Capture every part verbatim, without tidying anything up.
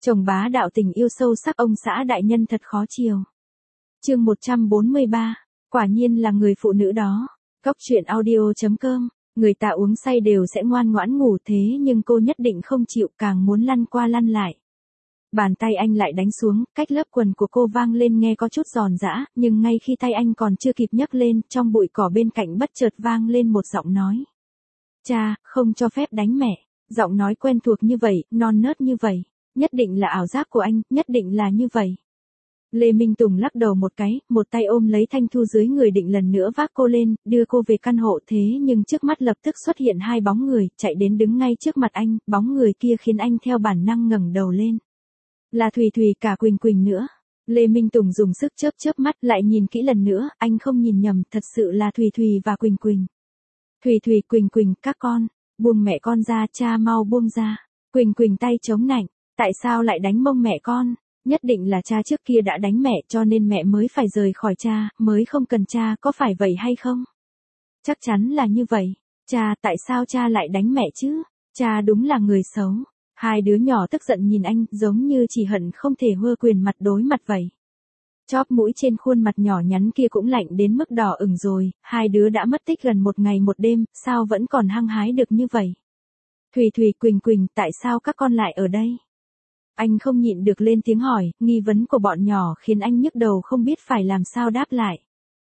Chồng bá đạo tình yêu sâu sắc ông xã đại nhân thật khó chiều. Chương một trăm bốn mươi ba, quả nhiên là người phụ nữ đó. Góc truyện audio chấm com, người ta uống say đều sẽ ngoan ngoãn ngủ thế nhưng cô nhất định không chịu, càng muốn lăn qua lăn lại. Bàn tay anh lại đánh xuống, cách lớp quần của cô vang lên nghe có chút giòn giã, nhưng ngay khi tay anh còn chưa kịp nhấc lên, trong bụi cỏ bên cạnh bất chợt vang lên một giọng nói. Cha, không cho phép đánh mẹ. Giọng nói quen thuộc như vậy, non nớt như vậy. Nhất định là ảo giác của anh, nhất định là như vậy. Lê Minh Tùng lắc đầu một cái, một tay ôm lấy Thanh Thu dưới người định lần nữa vác cô lên, đưa cô về căn hộ thế nhưng trước mắt lập tức xuất hiện hai bóng người, chạy đến đứng ngay trước mặt anh, bóng người kia khiến anh theo bản năng ngẩng đầu lên. Là Thùy Thùy cả Quỳnh Quỳnh nữa. Lê Minh Tùng dùng sức chớp chớp mắt lại nhìn kỹ lần nữa, anh không nhìn nhầm, thật sự là Thùy Thùy và Quỳnh Quỳnh. Thùy Thùy, Quỳnh Quỳnh, các con, buông mẹ con ra, cha mau buông ra. Quỳnh Quỳnh tay chống nạnh, tại sao lại đánh mông mẹ con? Nhất định là cha trước kia đã đánh mẹ cho nên mẹ mới phải rời khỏi cha, mới không cần cha, có phải vậy hay không? Chắc chắn là như vậy. Cha, tại sao cha lại đánh mẹ chứ? Cha đúng là người xấu. Hai đứa nhỏ tức giận nhìn anh, giống như chỉ hận không thể hơ quyền mặt đối mặt vậy. Chóp mũi trên khuôn mặt nhỏ nhắn kia cũng lạnh đến mức đỏ ửng rồi, hai đứa đã mất tích gần một ngày một đêm, sao vẫn còn hăng hái được như vậy? Thùy Thùy, Quỳnh Quỳnh, tại sao các con lại ở đây? Anh không nhịn được lên tiếng hỏi, nghi vấn của bọn nhỏ khiến anh nhức đầu không biết phải làm sao đáp lại.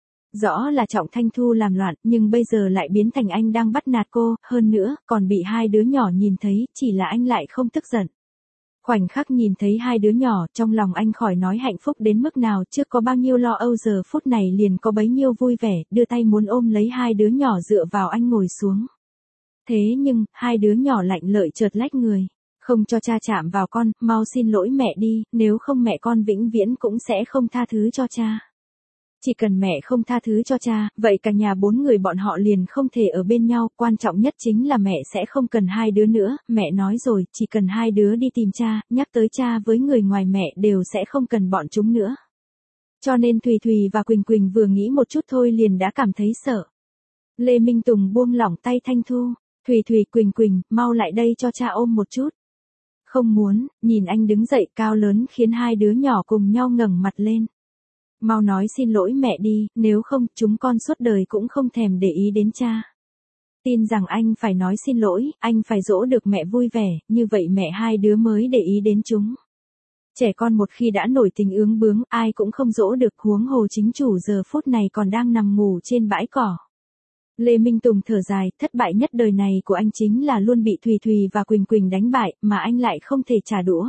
Rõ là Trọng Thanh Thu làm loạn, nhưng bây giờ lại biến thành anh đang bắt nạt cô, hơn nữa, còn bị hai đứa nhỏ nhìn thấy, chỉ là anh lại không tức giận. Khoảnh khắc nhìn thấy hai đứa nhỏ, trong lòng anh khỏi nói hạnh phúc đến mức nào, trước có bao nhiêu lo âu giờ phút này liền có bấy nhiêu vui vẻ, đưa tay muốn ôm lấy hai đứa nhỏ dựa vào anh ngồi xuống. Thế nhưng, hai đứa nhỏ lạnh lợi chợt lách người. Không cho cha chạm vào con, mau xin lỗi mẹ đi, nếu không mẹ con vĩnh viễn cũng sẽ không tha thứ cho cha. Chỉ cần mẹ không tha thứ cho cha, vậy cả nhà bốn người bọn họ liền không thể ở bên nhau, quan trọng nhất chính là mẹ sẽ không cần hai đứa nữa, mẹ nói rồi, chỉ cần hai đứa đi tìm cha, nhắc tới cha với người ngoài mẹ đều sẽ không cần bọn chúng nữa. Cho nên Thùy Thùy và Quỳnh Quỳnh vừa nghĩ một chút thôi liền đã cảm thấy sợ. Lê Minh Tùng buông lỏng tay Thanh Thu, Thùy Thùy, Quỳnh Quỳnh, mau lại đây cho cha ôm một chút. Không muốn, nhìn anh đứng dậy cao lớn khiến hai đứa nhỏ cùng nhau ngẩng mặt lên. Mau nói xin lỗi mẹ đi, nếu không, chúng con suốt đời cũng không thèm để ý đến cha. Tin rằng anh phải nói xin lỗi, anh phải dỗ được mẹ vui vẻ, như vậy mẹ hai đứa mới để ý đến chúng. Trẻ con một khi đã nổi tình ướng bướng, ai cũng không dỗ được, huống hồ chính chủ giờ phút này còn đang nằm ngủ trên bãi cỏ. Lê Minh Tùng thở dài, thất bại nhất đời này của anh chính là luôn bị Thùy Thùy và Quỳnh Quỳnh đánh bại, mà anh lại không thể trả đũa.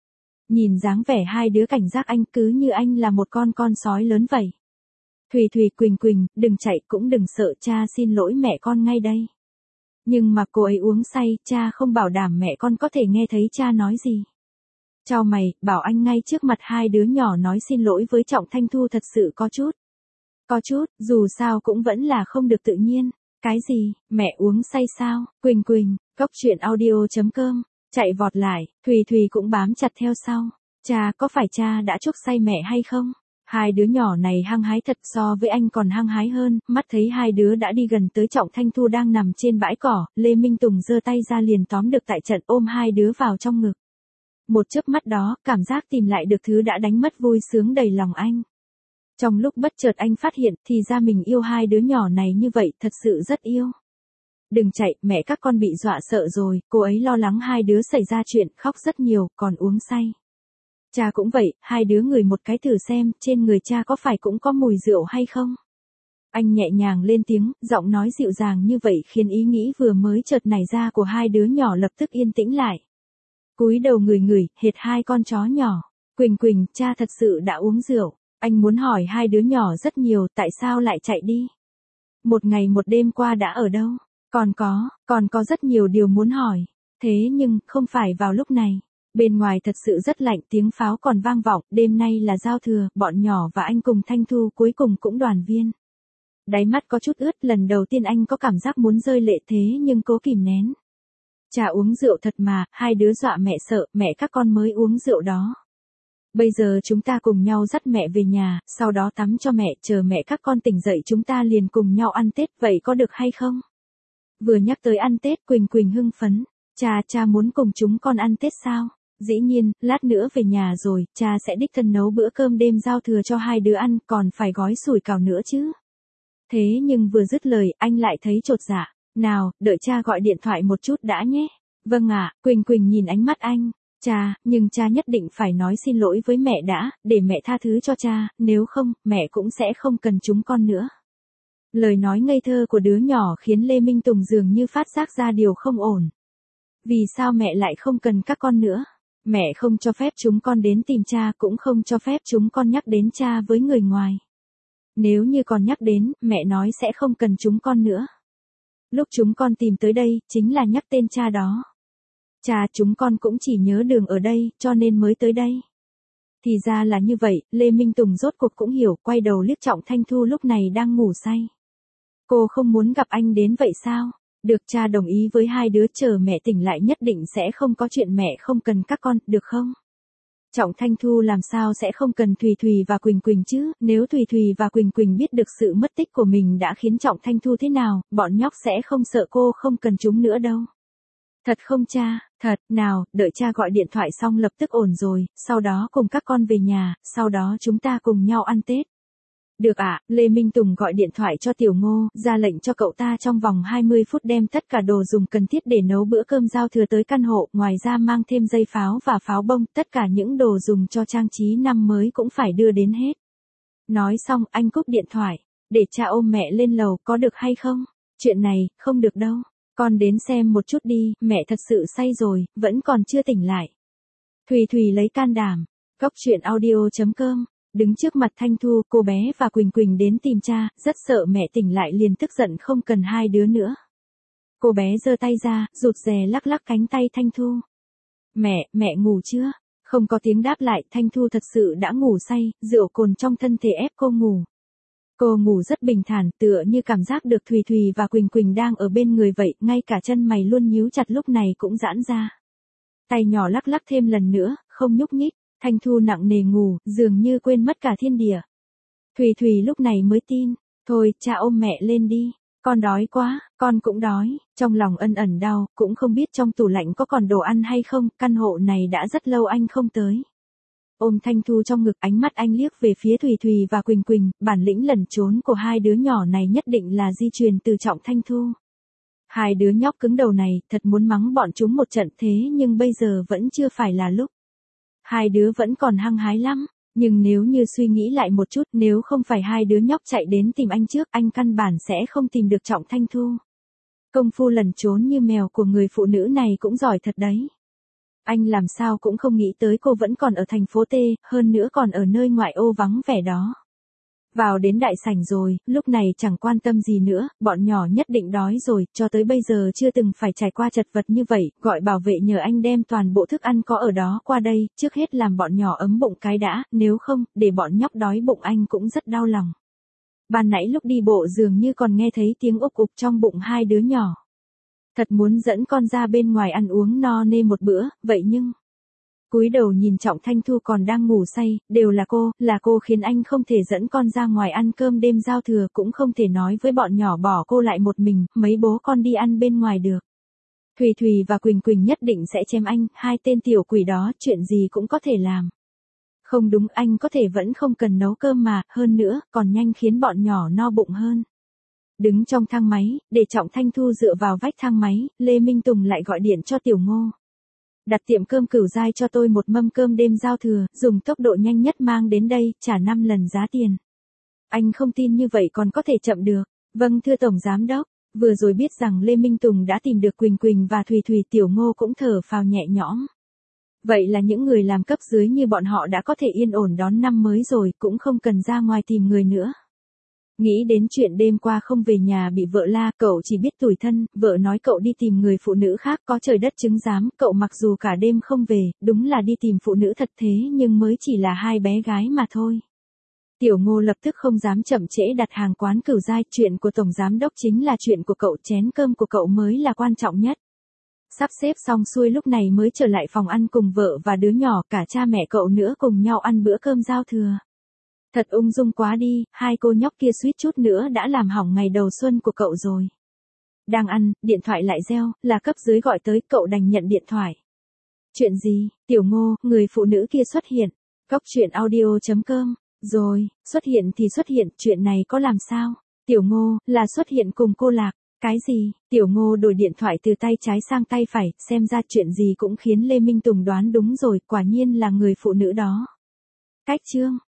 Nhìn dáng vẻ hai đứa cảnh giác anh cứ như anh là một con con sói lớn vậy. Thùy Thùy, Quỳnh Quỳnh, đừng chạy cũng đừng sợ, cha xin lỗi mẹ con ngay đây. Nhưng mà cô ấy uống say, cha không bảo đảm mẹ con có thể nghe thấy cha nói gì. Chào mày, bảo anh ngay trước mặt hai đứa nhỏ nói xin lỗi với Trọng Thanh Thu thật sự có chút. Có chút, dù sao cũng vẫn là không được tự nhiên. Cái gì, mẹ uống say sao? Quỳnh Quỳnh, góc truyện audio chấm com, chạy vọt lại, Thùy Thùy cũng bám chặt theo sau. Cha, có phải cha đã chuốc say mẹ hay không? Hai đứa nhỏ này hăng hái thật, so với anh còn hăng hái hơn, mắt thấy hai đứa đã đi gần tới Trọng Thanh Thu đang nằm trên bãi cỏ, Lê Minh Tùng giơ tay ra liền tóm được tại trận ôm hai đứa vào trong ngực. Một chớp mắt đó, cảm giác tìm lại được thứ đã đánh mất vui sướng đầy lòng anh. Trong lúc bất chợt anh phát hiện thì ra mình yêu hai đứa nhỏ này như vậy, thật sự rất yêu. Đừng chạy, mẹ các con bị dọa sợ rồi, cô ấy lo lắng hai đứa xảy ra chuyện, khóc rất nhiều, còn uống say. Cha cũng vậy, hai đứa ngửi một cái thử xem, trên người cha có phải cũng có mùi rượu hay không? Anh nhẹ nhàng lên tiếng, giọng nói dịu dàng như vậy khiến ý nghĩ vừa mới chợt nảy ra của hai đứa nhỏ lập tức yên tĩnh lại. Cúi đầu ngửi ngửi, hệt hai con chó nhỏ. Quỳnh Quỳnh, cha thật sự đã uống rượu. Anh muốn hỏi hai đứa nhỏ rất nhiều, tại sao lại chạy đi? Một ngày một đêm qua đã ở đâu? Còn có, còn có rất nhiều điều muốn hỏi. Thế nhưng, không phải vào lúc này. Bên ngoài thật sự rất lạnh, tiếng pháo còn vang vọng, đêm nay là giao thừa, bọn nhỏ và anh cùng Thanh Thu cuối cùng cũng đoàn viên. Đáy mắt có chút ướt, lần đầu tiên anh có cảm giác muốn rơi lệ thế nhưng cố kìm nén. Cha uống rượu thật mà, hai đứa dọa mẹ sợ, mẹ các con mới uống rượu đó. Bây giờ chúng ta cùng nhau dắt mẹ về nhà, sau đó tắm cho mẹ, chờ mẹ các con tỉnh dậy chúng ta liền cùng nhau ăn Tết, vậy có được hay không? Vừa nhắc tới ăn Tết, Quỳnh Quỳnh hưng phấn. Cha, cha muốn cùng chúng con ăn Tết sao? Dĩ nhiên, lát nữa về nhà rồi, cha sẽ đích thân nấu bữa cơm đêm giao thừa cho hai đứa ăn, còn phải gói sủi cảo nữa chứ. Thế nhưng vừa dứt lời, anh lại thấy chột dạ. Nào, đợi cha gọi điện thoại một chút đã nhé. Vâng ạ, Quỳnh Quỳnh nhìn ánh mắt anh. Cha, nhưng cha nhất định phải nói xin lỗi với mẹ đã, để mẹ tha thứ cho cha, nếu không, mẹ cũng sẽ không cần chúng con nữa. Lời nói ngây thơ của đứa nhỏ khiến Lê Minh Tùng dường như phát giác ra điều không ổn. Vì sao mẹ lại không cần các con nữa? Mẹ không cho phép chúng con đến tìm cha, cũng không cho phép chúng con nhắc đến cha với người ngoài. Nếu như còn nhắc đến, mẹ nói sẽ không cần chúng con nữa. Lúc chúng con tìm tới đây, chính là nhắc tên cha đó. Cha, chúng con cũng chỉ nhớ đường ở đây, cho nên mới tới đây. Thì ra là như vậy, Lê Minh Tùng rốt cuộc cũng hiểu, quay đầu liếc Trọng Thanh Thu lúc này đang ngủ say. Cô không muốn gặp anh đến vậy sao? Được, cha đồng ý với hai đứa, chờ mẹ tỉnh lại nhất định sẽ không có chuyện mẹ không cần các con, được không? Trọng Thanh Thu làm sao sẽ không cần Thùy Thùy và Quỳnh Quỳnh chứ, nếu Thùy Thùy và Quỳnh Quỳnh biết được sự mất tích của mình đã khiến Trọng Thanh Thu thế nào, bọn nhóc sẽ không sợ cô không cần chúng nữa đâu. Thật không cha? Thật, nào, đợi cha gọi điện thoại xong lập tức ổn rồi, sau đó cùng các con về nhà, sau đó chúng ta cùng nhau ăn Tết. Được ạ, à, Lê Minh Tùng gọi điện thoại cho Tiểu Ngô, ra lệnh cho cậu ta trong vòng hai mươi phút đem tất cả đồ dùng cần thiết để nấu bữa cơm giao thừa tới căn hộ, ngoài ra mang thêm dây pháo và pháo bông, tất cả những đồ dùng cho trang trí năm mới cũng phải đưa đến hết. Nói xong, anh cúp điện thoại, để cha ôm mẹ lên lầu, có được hay không? Chuyện này, không được đâu. Con đến xem một chút đi, mẹ thật sự say rồi, vẫn còn chưa tỉnh lại. Thùy Thùy lấy can đảm. Góc truyện audio chấm com. Đứng trước mặt Thanh Thu, cô bé và Quỳnh Quỳnh đến tìm cha, rất sợ mẹ tỉnh lại liền tức giận không cần hai đứa nữa. Cô bé giơ tay ra, rụt rè lắc lắc cánh tay Thanh Thu. Mẹ, mẹ ngủ chưa? Không có tiếng đáp lại, Thanh Thu thật sự đã ngủ say, rượu cồn trong thân thể ép cô ngủ. Cô ngủ rất bình thản, tựa như cảm giác được Thùy Thùy và Quỳnh Quỳnh đang ở bên người vậy, ngay cả chân mày luôn nhíu chặt lúc này cũng giãn ra. Tay nhỏ lắc lắc thêm lần nữa, không nhúc nhích. Thanh Thu nặng nề ngủ, dường như quên mất cả thiên địa. Thùy Thùy lúc này mới tin, thôi, cha ôm mẹ lên đi, con đói quá, con cũng đói, trong lòng ân ẩn đau, cũng không biết trong tủ lạnh có còn đồ ăn hay không, căn hộ này đã rất lâu anh không tới. Ôm Thanh Thu trong ngực, ánh mắt anh liếc về phía Thùy Thùy và Quỳnh Quỳnh, bản lĩnh lẩn trốn của hai đứa nhỏ này nhất định là di truyền từ Trọng Thanh Thu. Hai đứa nhóc cứng đầu này, thật muốn mắng bọn chúng một trận thế nhưng bây giờ vẫn chưa phải là lúc. Hai đứa vẫn còn hăng hái lắm, nhưng nếu như suy nghĩ lại một chút, nếu không phải hai đứa nhóc chạy đến tìm anh trước, anh căn bản sẽ không tìm được Trọng Thanh Thu. Công phu lẩn trốn như mèo của người phụ nữ này cũng giỏi thật đấy. Anh làm sao cũng không nghĩ tới cô vẫn còn ở thành phố T, hơn nữa còn ở nơi ngoại ô vắng vẻ đó. Vào đến đại sảnh rồi, lúc này chẳng quan tâm gì nữa, bọn nhỏ nhất định đói rồi, cho tới bây giờ chưa từng phải trải qua chật vật như vậy, gọi bảo vệ nhờ anh đem toàn bộ thức ăn có ở đó qua đây, trước hết làm bọn nhỏ ấm bụng cái đã, nếu không, để bọn nhóc đói bụng anh cũng rất đau lòng. Ban nãy lúc đi bộ dường như còn nghe thấy tiếng ục ục trong bụng hai đứa nhỏ. Thật muốn dẫn con ra bên ngoài ăn uống no nê một bữa, vậy nhưng... Cúi đầu nhìn Trọng Thanh Thu còn đang ngủ say, đều là cô, là cô khiến anh không thể dẫn con ra ngoài ăn cơm đêm giao thừa, cũng không thể nói với bọn nhỏ bỏ cô lại một mình, mấy bố con đi ăn bên ngoài được. Thùy Thùy và Quỳnh Quỳnh nhất định sẽ chém anh, hai tên tiểu quỷ đó, chuyện gì cũng có thể làm. Không đúng, anh có thể vẫn không cần nấu cơm mà, hơn nữa, còn nhanh khiến bọn nhỏ no bụng hơn. Đứng trong thang máy, để Trọng Thanh Thu dựa vào vách thang máy, Lê Minh Tùng lại gọi điện cho Tiểu Ngô. Đặt tiệm cơm Cửu Giai cho tôi một mâm cơm đêm giao thừa, dùng tốc độ nhanh nhất mang đến đây, trả năm lần giá tiền. Anh không tin như vậy còn có thể chậm được. Vâng thưa Tổng Giám Đốc, vừa rồi biết rằng Lê Minh Tùng đã tìm được Quỳnh Quỳnh và Thùy Thùy, Tiểu Ngô cũng thở phào nhẹ nhõm. Vậy là những người làm cấp dưới như bọn họ đã có thể yên ổn đón năm mới rồi, cũng không cần ra ngoài tìm người nữa. Nghĩ đến chuyện đêm qua không về nhà bị vợ la, cậu chỉ biết tủi thân, vợ nói cậu đi tìm người phụ nữ khác, có trời đất chứng giám, cậu mặc dù cả đêm không về, đúng là đi tìm phụ nữ thật thế nhưng mới chỉ là hai bé gái mà thôi. Tiểu Ngô lập tức không dám chậm trễ đặt hàng quán Cửu Giai, chuyện của Tổng Giám Đốc chính là chuyện của cậu, chén cơm của cậu mới là quan trọng nhất. Sắp xếp xong xuôi lúc này mới trở lại phòng ăn cùng vợ và đứa nhỏ, cả cha mẹ cậu nữa cùng nhau ăn bữa cơm giao thừa. Thật ung dung quá đi, hai cô nhóc kia suýt chút nữa đã làm hỏng ngày đầu xuân của cậu rồi. Đang ăn, điện thoại lại reo, là cấp dưới gọi tới, cậu đành nhận điện thoại. Chuyện gì? Tiểu Ngô, người phụ nữ kia xuất hiện. Cốc truyện audio chấm com. Rồi, xuất hiện thì xuất hiện, chuyện này có làm sao? Tiểu Ngô, là xuất hiện cùng cô Lạc. Cái gì? Tiểu Ngô đổi điện thoại từ tay trái sang tay phải, xem ra chuyện gì cũng khiến Lê Minh Tùng đoán đúng rồi, quả nhiên là người phụ nữ đó. Cách chương.